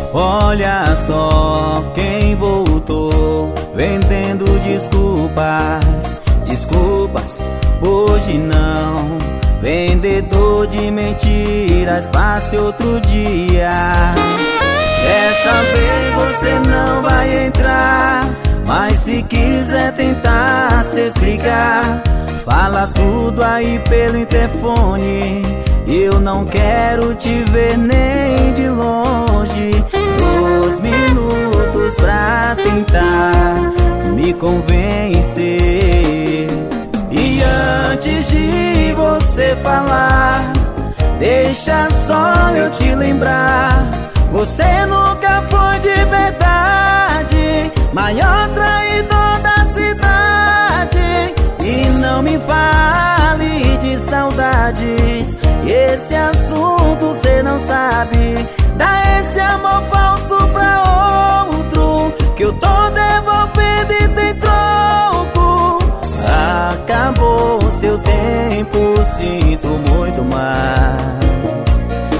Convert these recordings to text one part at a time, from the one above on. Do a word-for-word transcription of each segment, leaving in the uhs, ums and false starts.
Olha só quem voltou, vendendo desculpas, desculpas, hoje não. Vendedor de mentiras, passe outro dia. Dessa vez você não vai entrar, mas se quiser tentar se explicar, fala tudo aí pelo interfone. Eu não quero te ver nem de longe. Dois minutos pra tentar me convencer. E antes de você falar, deixa só eu te lembrar, você nunca foi de verdade, maior traidor da cidade. E não me fale de saudades, esse assunto cê não sabe. Dá esse amor falso pra outro, que eu tô devolvendo e tem troco. Acabou seu tempo, sinto muito mais.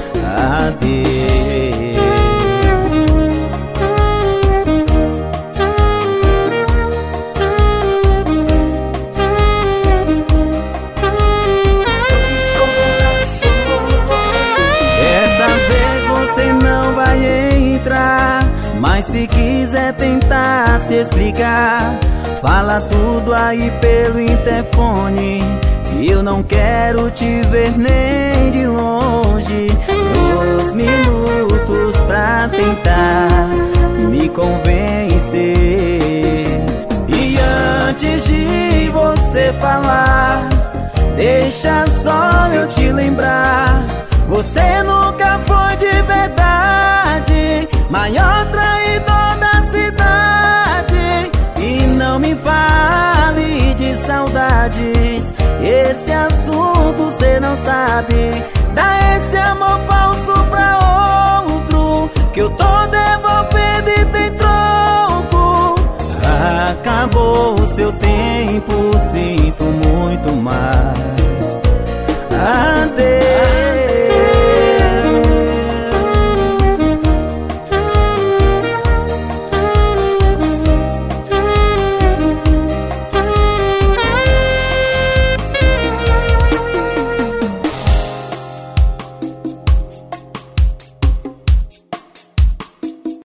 Adeus. Mas se quiser tentar se explicar, fala tudo aí pelo interfone. Eu não quero te ver nem de longe. Dois minutos pra tentar me convencer. E antes de você falar, deixa só eu te lembrar, você nunca foi de verdade, maior traidor da cidade. E não me fale de saudades, esse assunto cê não sabe. Dá esse amor falso pra outro, que eu tô devolvendo e tem troco. Acabou o seu tempo, sinto muito mais.